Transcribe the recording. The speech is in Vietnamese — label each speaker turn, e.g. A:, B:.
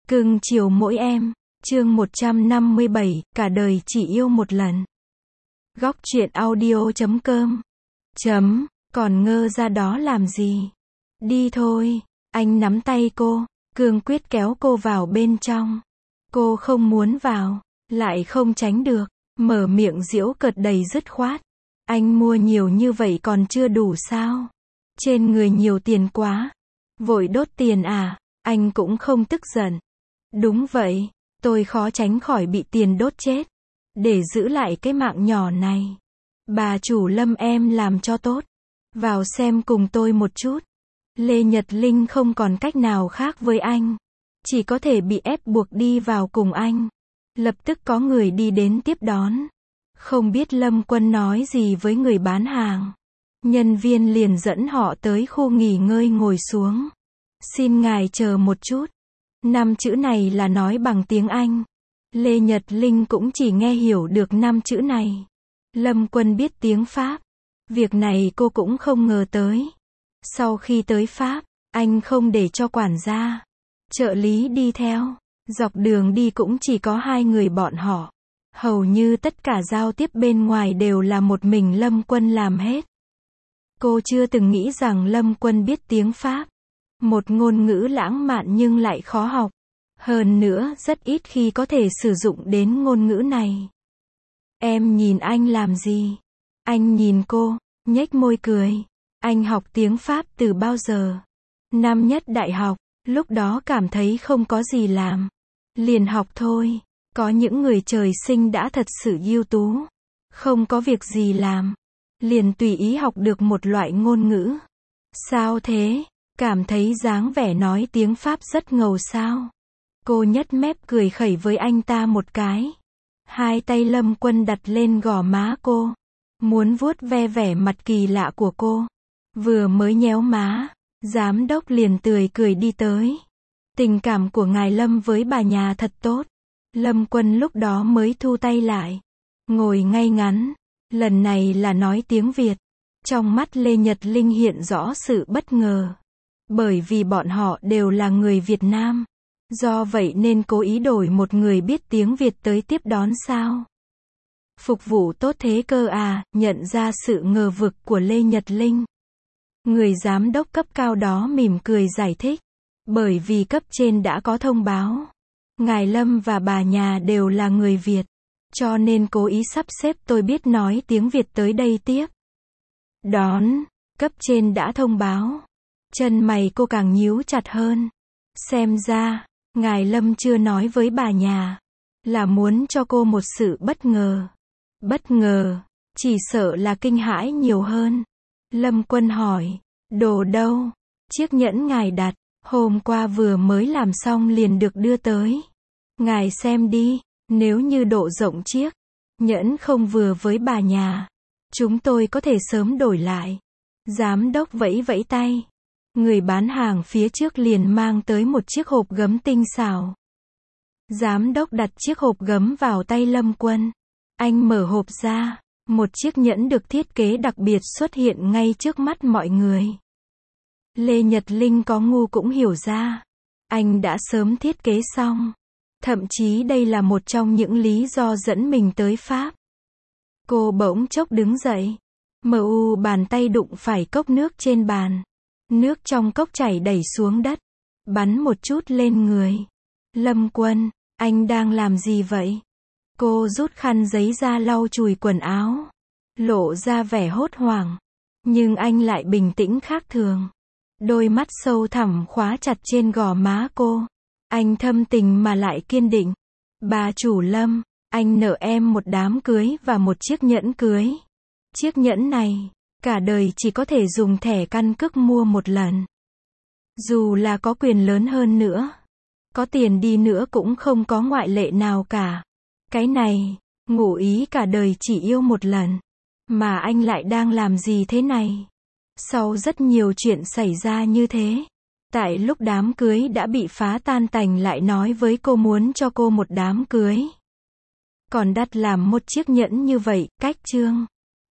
A: Cưng chiều mỗi em. Chương 157, cả đời chỉ yêu một lần. Góc truyện audio.com. Còn ngơ ra đó làm gì? Đi thôi. Anh nắm tay cô, cương quyết kéo cô vào bên trong. Cô không muốn vào, lại không tránh được, mở miệng giễu cợt đầy dứt khoát. Anh mua nhiều như vậy còn chưa đủ sao? Trên người nhiều tiền quá. Vội đốt tiền à? Anh cũng không tức giận. Đúng vậy, tôi khó tránh khỏi bị tiền đốt chết. Để giữ lại cái mạng nhỏ này. Bà chủ Lâm em làm cho tốt. Vào xem cùng tôi một chút. Lê Nhật Linh không còn cách nào khác với anh. Chỉ có thể bị ép buộc đi vào cùng anh. Lập tức có người đi đến tiếp đón. Không biết Lâm Quân nói gì với người bán hàng. Nhân viên liền dẫn họ tới khu nghỉ ngơi ngồi xuống. Xin ngài chờ một chút. 5 chữ này là nói bằng tiếng Anh. Lê Nhật Linh cũng chỉ nghe hiểu được 5 chữ này. Lâm Quân biết tiếng Pháp. Việc này cô cũng không ngờ tới. Sau khi tới Pháp, anh không để cho quản gia, trợ lý đi theo. Dọc đường đi cũng chỉ có 2 người bọn họ. Hầu như tất cả giao tiếp bên ngoài đều là một mình Lâm Quân làm hết. Cô chưa từng nghĩ rằng Lâm Quân biết tiếng Pháp. Một ngôn ngữ lãng mạn nhưng lại khó học. Hơn nữa, rất ít khi có thể sử dụng đến ngôn ngữ này. Em nhìn anh làm gì? Anh nhìn cô, nhếch môi cười. Anh học tiếng Pháp từ bao giờ? Năm nhất đại học, lúc đó cảm thấy không có gì làm. Liền học thôi. Có những người trời sinh đã thật sự ưu tú. Không có việc gì làm. Liền tùy ý học được một loại ngôn ngữ. Sao thế? Cảm thấy dáng vẻ nói tiếng Pháp rất ngầu sao? Cô nhếch mép cười khẩy với anh ta một cái. Hai tay Lâm Quân đặt lên gò má cô. Muốn vuốt ve vẻ mặt kỳ lạ của cô. Vừa mới nhéo má, giám đốc liền tươi cười đi tới. Tình cảm của ngài Lâm với bà nhà thật tốt. Lâm Quân lúc đó mới thu tay lại. Ngồi ngay ngắn. Lần này là nói tiếng Việt. Trong mắt Lê Nhật Linh hiện rõ sự bất ngờ. Bởi vì bọn họ đều là người Việt Nam. Do vậy nên cố ý đổi một người biết tiếng Việt tới tiếp đón sao? Phục vụ tốt thế cơ à? Nhận ra sự ngờ vực của Lê Nhật Linh. Người giám đốc cấp cao đó mỉm cười giải thích. Bởi vì cấp trên đã có thông báo. Ngài Lâm và bà nhà đều là người Việt. Cho nên cố ý sắp xếp tôi biết nói tiếng Việt tới đây tiếp đón. Cấp trên đã thông báo. Chân mày cô càng nhíu chặt hơn. Xem ra, ngài Lâm chưa nói với bà nhà. Là muốn cho cô một sự bất ngờ. Bất ngờ, chỉ sợ là kinh hãi nhiều hơn. Lâm Quân hỏi, đồ đâu? Chiếc nhẫn ngài đặt, hôm qua vừa mới làm xong liền được đưa tới. Ngài xem đi, nếu như độ rộng chiếc nhẫn không vừa với bà nhà, chúng tôi có thể sớm đổi lại. Giám đốc vẫy vẫy tay. Người bán hàng phía trước liền mang tới một chiếc hộp gấm tinh xảo. Giám đốc đặt chiếc hộp gấm vào tay Lâm Quân. Anh mở hộp ra. Một chiếc nhẫn được thiết kế đặc biệt xuất hiện ngay trước mắt mọi người. Lê Nhật Linh có ngu cũng hiểu ra. Anh đã sớm thiết kế xong. Thậm chí đây là một trong những lý do dẫn mình tới Pháp. Cô bỗng chốc đứng dậy. Bàn tay đụng phải cốc nước trên bàn. Nước trong cốc chảy đẩy xuống đất. Bắn một chút lên người. Lâm Quân, anh đang làm gì vậy? Cô rút khăn giấy ra lau chùi quần áo. Lộ ra vẻ hốt hoảng. Nhưng anh lại bình tĩnh khác thường. Đôi mắt sâu thẳm khóa chặt trên gò má cô. Anh thâm tình mà lại kiên định. Bà chủ Lâm, anh nợ em một đám cưới và một chiếc nhẫn cưới. Chiếc nhẫn này, cả đời chỉ có thể dùng thẻ căn cước mua một lần. Dù là có quyền lớn hơn nữa, có tiền đi nữa cũng không có ngoại lệ nào cả. Cái này, ngụ ý cả đời chỉ yêu một lần. Mà anh lại đang làm gì thế này? Sau rất nhiều chuyện xảy ra như thế. Tại lúc đám cưới đã bị phá tan tành lại nói với cô muốn cho cô một đám cưới. Còn đắt làm một chiếc nhẫn như vậy, cách chương.